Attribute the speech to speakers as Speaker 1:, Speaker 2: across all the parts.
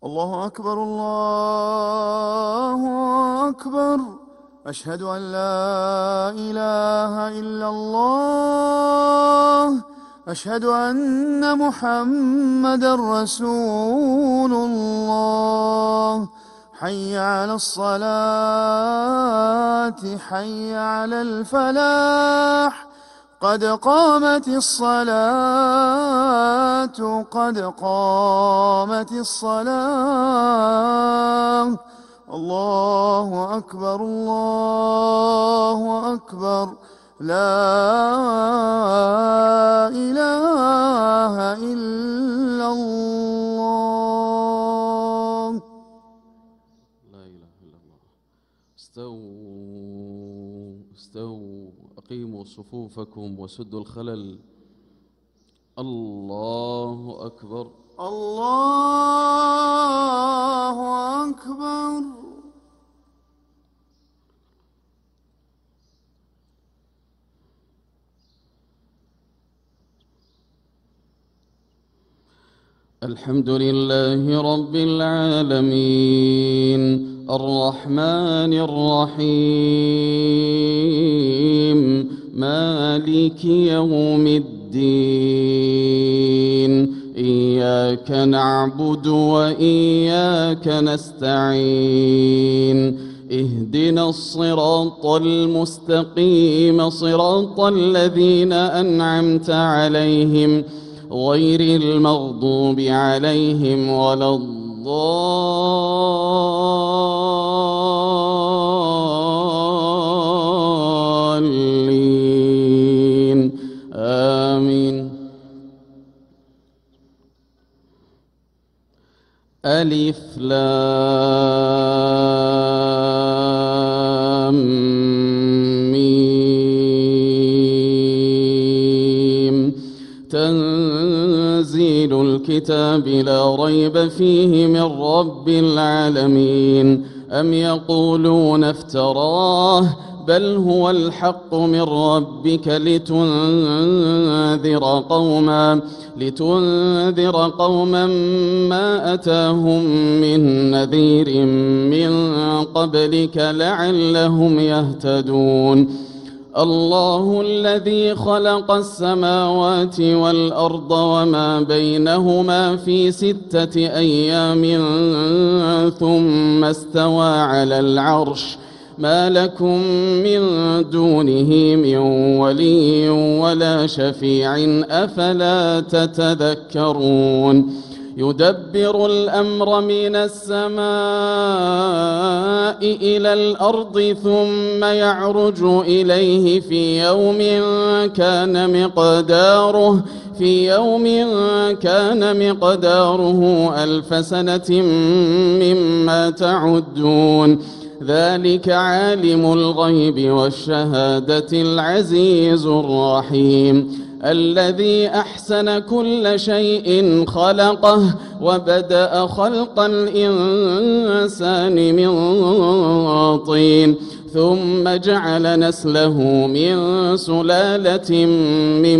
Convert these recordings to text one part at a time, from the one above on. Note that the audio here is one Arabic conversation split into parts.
Speaker 1: الله أكبر الله أكبر. أشهد أن لا إله إلا الله. أشهد أن محمدًا رسول الله. حي على الصلاة حي على الفلاح. قد قامت الصلاة قد قامت الصلاة. الله أكبر الله أكبر. لا إله إلا الله.
Speaker 2: لا إله إلا الله. استووا استووا، أقيموا صفوفكم وسدوا الخلل. الله أكبر
Speaker 1: الله أكبر.
Speaker 2: الحمد لله رب العالمين الرحمن الرحيم مالك يوم الدين. إياك نعبد وإياك نستعين. اهدنا الصراط المستقيم صراط الذين أنعمت عليهم غير المغضوب عليهم ولا الضالين. آمين. ألف لام ميم. تنزيل الكتاب لا ريب فيه من رب العالمين. أم يقولون افتراه بل هو الحق من ربك لتنذر قوما ما أتاهم من نذير من قبلك لعلهم يهتدون. الله الذي خلق السماوات والأرض وما بينهما في 6 أيام ثم استوى على العرش. ما لكم من دونه من ولي ولا شفيع أفلا تتذكرون. يدبر الأمر من السماء إلى الأرض ثم يعرج إليه في يوم كان مقداره 1000 سنة مما تعدون. ذلك عالم الغيب والشهادة العزيز الرحيم الذي أحسن كل شيء خلقه وبدأ خلق الإنسان من طين ثم جعل نسله من سلالة من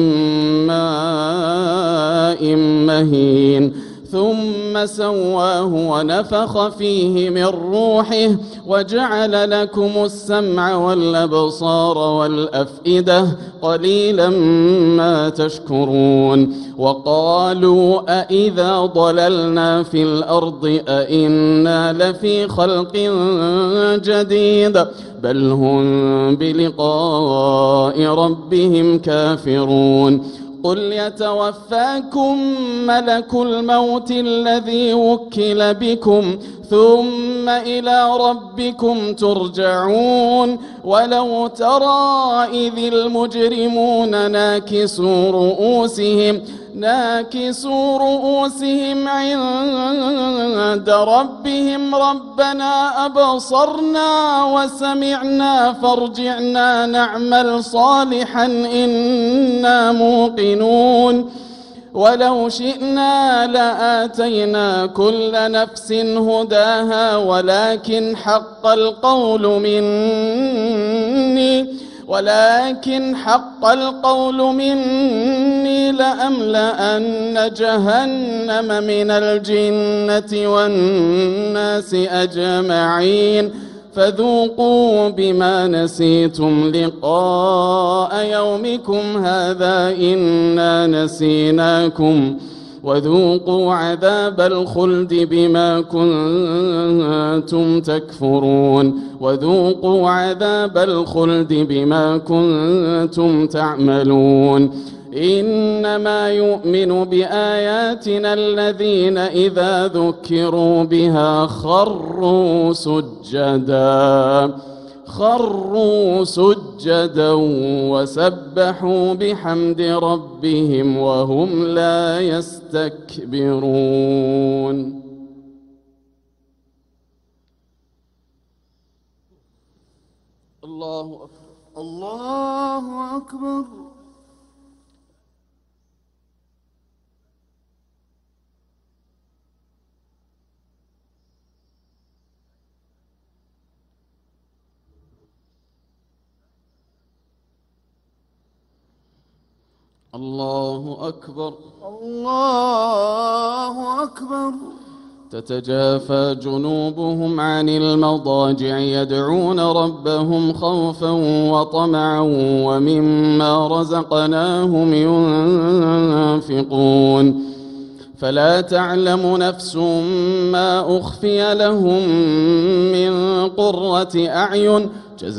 Speaker 2: ماء مهين ثم سواه ونفخ فيه من روحه وجعل لكم السمع والأبصار والأفئدة قليلا ما تشكرون. وقالوا أإذا ضللنا في الأرض أإنا لفي خلق جديد بل هم بلقاء ربهم كافرون. قل يتوفاكم ملك الموت الذي وكل بكم ثم إلى ربكم ترجعون. ولو ترى إذ المجرمون ناكسوا رؤوسهم عند ربهم ربنا أبصرنا وسمعنا فارجعنا نعمل صالحا إنا موقنون. ولو شئنا لآتينا كل نفس هداها ولكن حق القول مني ولكن حق القول مني لأملأن جهنم من الجنة والناس أجمعين فذوقوا بما نسيتم لقاء يومكم هذا إنا نسيناكم وذوقوا عذاب الخلد بما كنتم تكفرون وذوقوا عذاب الخلد بما كنتم تعملون إنما يؤمن بآياتنا الذين إذا ذكروا بها خروا سجدا وسبحوا بحمد ربهم وهم لا يستكبرون. الله أكبر.
Speaker 1: الله أكبر.
Speaker 2: الله أكبر.
Speaker 1: الله أكبر.
Speaker 2: تتجافى جنوبهم عن المضاجع يدعون ربهم خوفا وطمعا ومما رزقناهم ينفقون فلا تعلم نفس ما أخفي لهم من قرة أعين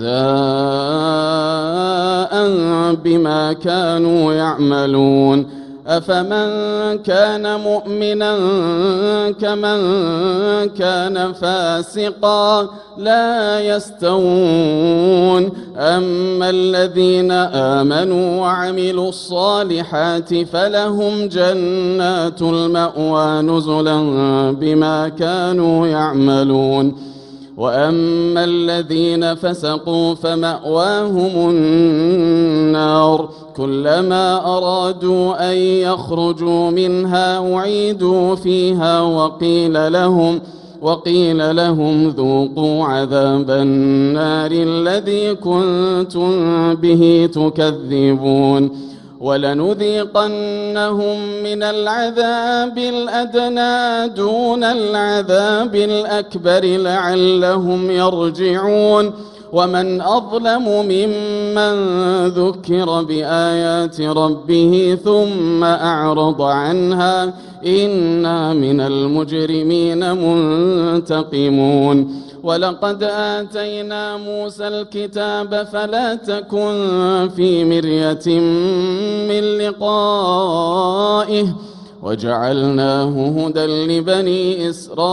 Speaker 2: جزاء بما كانوا يعملون أفمن كان مؤمنا كمن كان فاسقا لا يستوون أما الذين آمنوا وعملوا الصالحات فلهم جنات المأوى نزلا بما كانوا يعملون وأما الذين فسقوا فمأواهم النار كلما أرادوا أن يخرجوا منها أعيدوا فيها وقيل لهم ذوقوا عذاب النار الذي كنتم به تكذبون ولنذيقنهم من العذاب الأدنى دون العذاب الأكبر لعلهم يرجعون ومن أظلم ممن ذكر بآيات ربه ثم أعرض عنها إنا من المجرمين منتقمون ولقد آتينا موسى الكتاب فلا تكن في مرية من لقائه وجعلناه هدى لبني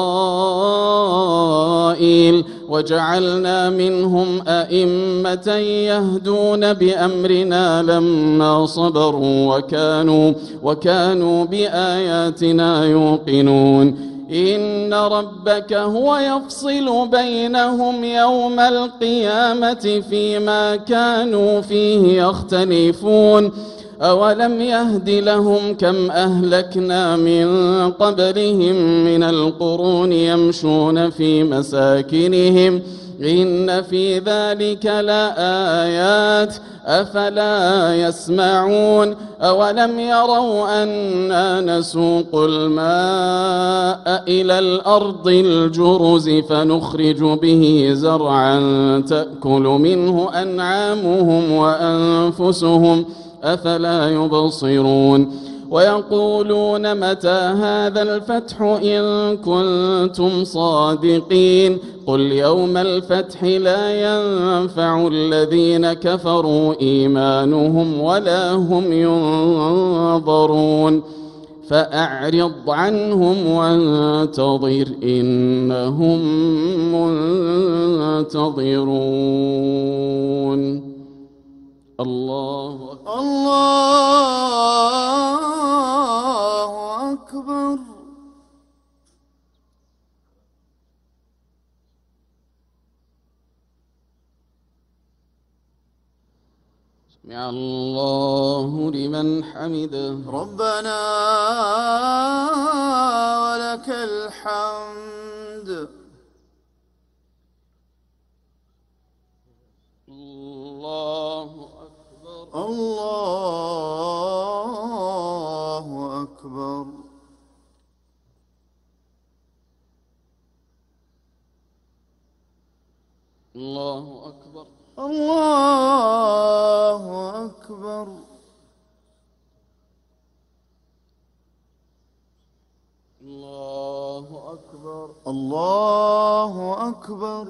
Speaker 2: إسرائيل وجعلنا منهم أئمة يهدون بأمرنا لما صبروا وكانوا بآياتنا يوقنون إن ربك هو يفصل بينهم يوم القيامة فيما كانوا فيه يختلفون أولم يهد لهم كم أهلكنا من قبلهم من القرون يمشون في مساكنهم إن في ذلك لآيات أفلا يسمعون أولم يروا أنا نسوق الماء إلى الأرض الجرز فنخرج به زرعا تأكل منه أنعامهم وأنفسهم أفلا يبصرون ويقولون متى هذا الفتح إن كنتم صادقين قل يوم الفتح لا ينفع الذين كفروا إيمانهم ولا هم ينظرون فأعرض عنهم وانتظر إنهم منتظرون. الله أكبر.
Speaker 1: الله أكبر.
Speaker 2: سمع الله لمن حمده
Speaker 1: ربنا ولك الحمد.
Speaker 2: الله
Speaker 1: الله أكبر.
Speaker 2: الله أكبر.
Speaker 1: الله أكبر.
Speaker 2: الله أكبر.
Speaker 1: الله أكبر.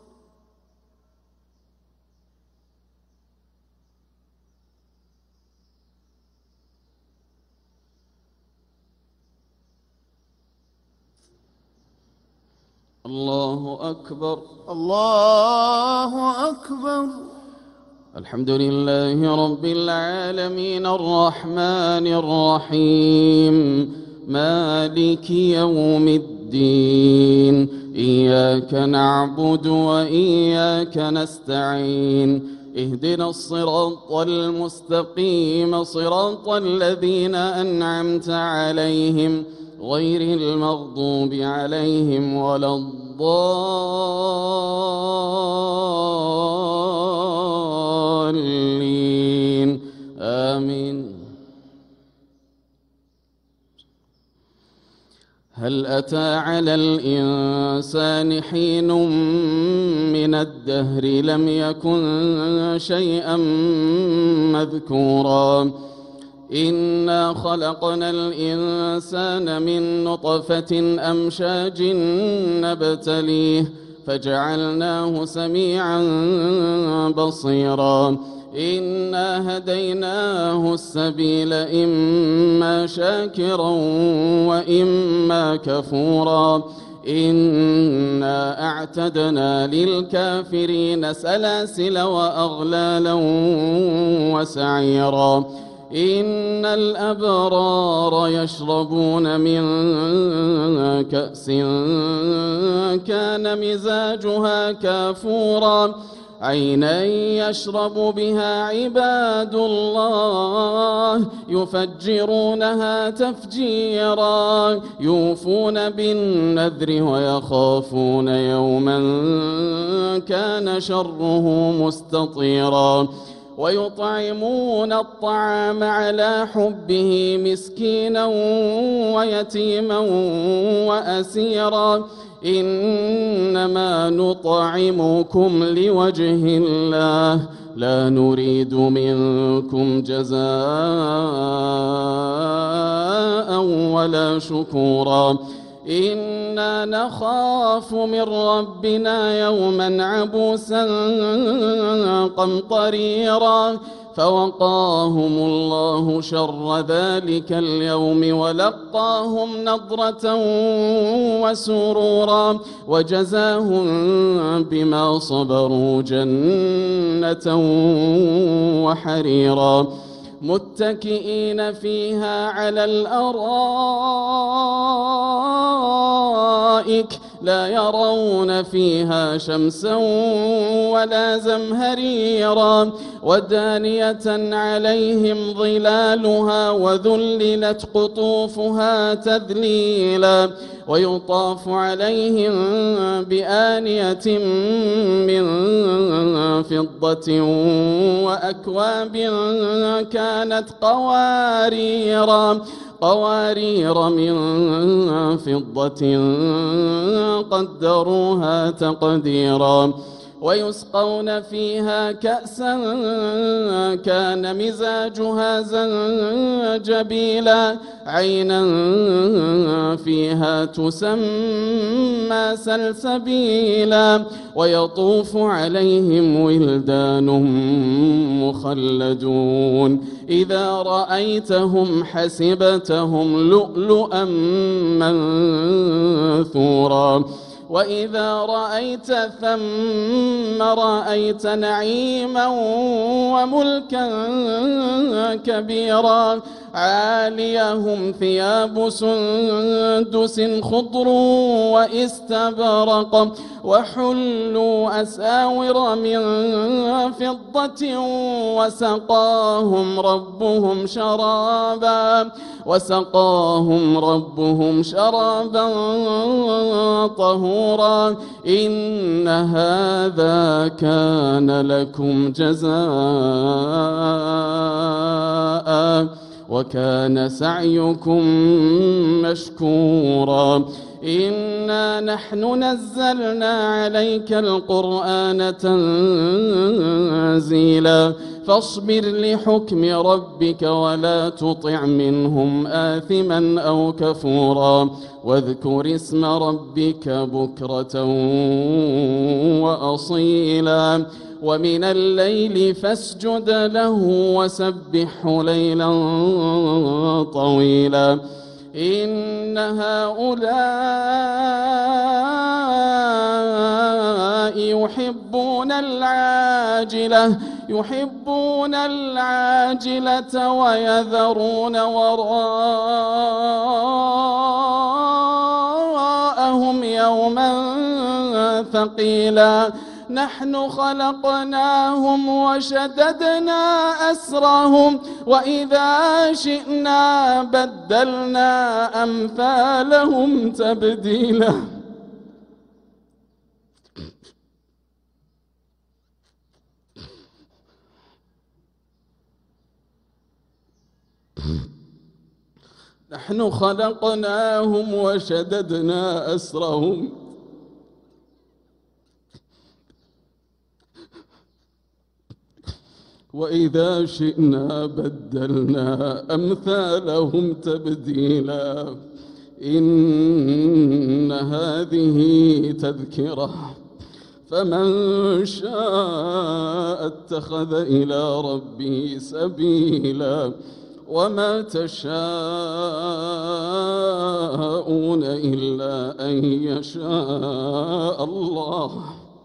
Speaker 2: الله أكبر.
Speaker 1: الله أكبر.
Speaker 2: الحمد لله رب العالمين الرحمن الرحيم مالك يوم الدين إياك نعبد وإياك نستعين اهدنا الصراط المستقيم صراط الذين أنعمت عليهم غير المغضوب عليهم ولا الضالين آمين. هل أتى على الإنسان حين من الدهر لم يكن شيئا مذكورا إنا خلقنا الإنسان من نطفة أمشاج نبتليه فجعلناه سميعا بصيرا إنا هديناه السبيل إما شاكرا وإما كفورا إنا أعتدنا للكافرين سلاسل وأغلالا وسعيرا إن الأبرار يشربون من كأس كان مزاجها كافورا عينا يشرب بها عباد الله يفجرونها تفجيرا يوفون بالنذر ويخافون يوما كان شره مستطيرا ويطعمون الطعام على حبه مسكينا ويتيما وأسيرا إنما نطعمكم لوجه الله لا نريد منكم جزاء ولا شكورا إنا نخاف من ربنا يوما عبوسا قمطريرا فوقاهم الله شر ذلك اليوم ولقاهم نضرة وسرورا وجزاهم بما صبروا جنة وحريرا متكئين فيها على الأرائك لا يرون فيها شمسا ولا زمهريرا ودانية عليهم ظلالها وذللت قطوفها تذليلا ويطاف عليهم بآنية من فضة وأكواب كانت قوارير من فضة قدروها تقديرا ويسقون فيها كأسا كان مزاجها زنجبيلا عينا فيها تسمى سلسبيلا ويطوف عليهم ولدان مخلدون إذا رأيتهم حسبتهم لؤلؤا منثورا وإذا رأيت ثم رأيت نعيما وملكا كبيرا عاليهم ثياب سندس خضر وإستبرق وحلوا أساور من فضة وسقاهم ربهم شرابا طهورا إن هذا كان لكم جزاء وكان سعيكم مشكورا إنا نحن نزلنا عليك القرآن تنزيلا فاصبر لحكم ربك ولا تطع منهم آثما أو كفورا واذكر اسم ربك بكرة وأصيلا ومن الليل فاسجد له وسبحه ليلا طويلا إن هؤلاء يحبون العاجلة ويذرون وراءهم يوما ثقيلا نحن خلقناهم وشددنا أسرهم وإذا شئنا بدلنا أمثالهم تبديلا نحن خلقناهم وشددنا أسرهم وإذا شئنا بدلنا أمثالهم تبديلا إن هذه تذكرة فمن شاء اتخذ إلى ربه سبيلا وما تشاءون إلا أن يشاء الله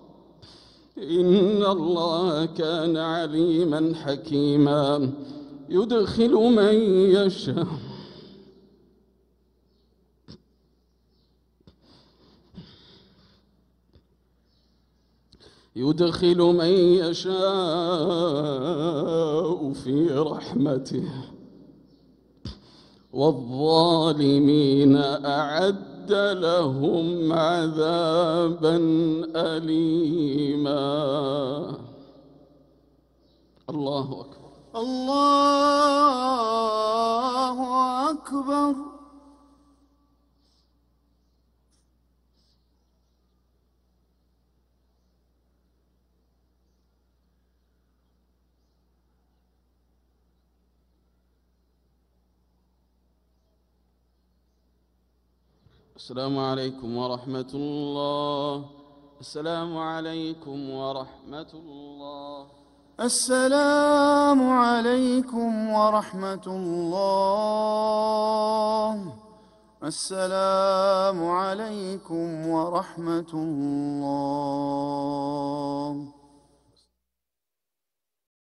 Speaker 2: إن الله كان عليما حكيما يدخل من يشاء في رحمته والظالمين أعد لهم عذابا أليما الله أكبر
Speaker 1: الله أكبر
Speaker 2: السلام عليكم ورحمة الله السلام عليكم ورحمة الله
Speaker 1: السلام عليكم ورحمة الله السلام عليكم ورحمة الله